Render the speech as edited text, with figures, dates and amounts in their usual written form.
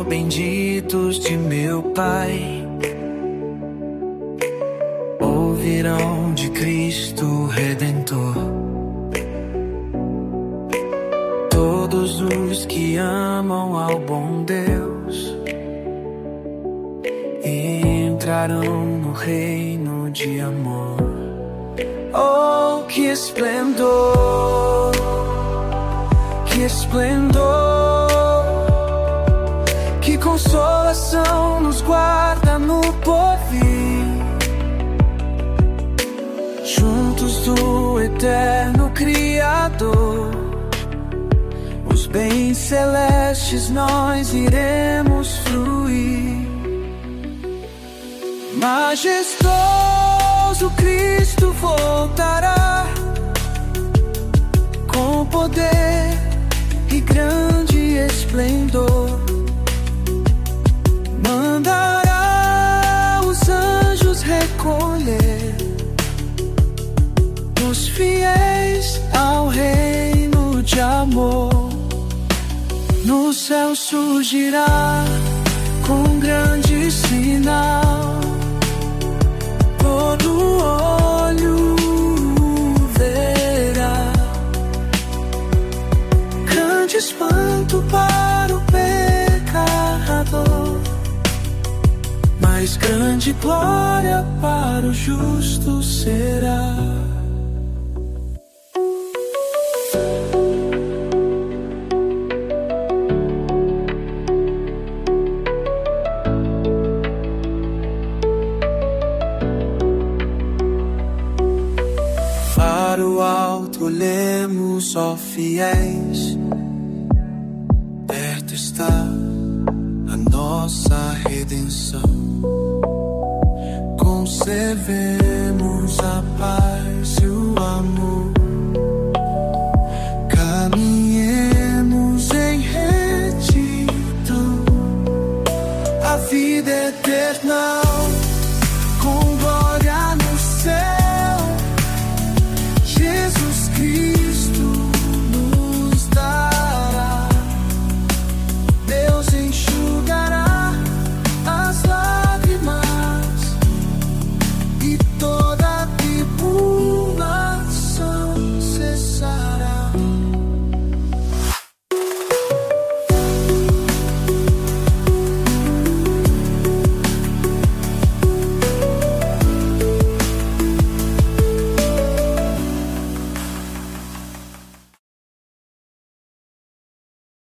benditos de meu Pai, ouvirão de Cristo Redentor. Todos os que amam ao bom Deus entrarão no reino de amor. Oh, que esplendor, que esplendor, que consolação nos guarda no porvir, juntos do eterno Criador. Os bens celestes nós iremos fruir. Majestoso Cristo voltará, com poder e grande esplendor. Mandará os anjos recolher os fiéis ao reino de amor. No céu surgirá com grande sinal, todo olho verá. Grande espanto para o pecador, mas grande glória para o justo será. Para o alto olhemos, ó fiéis, perto está a nossa redenção. Conservemos a paz e o amor, caminhemos em retidão, a vida eterna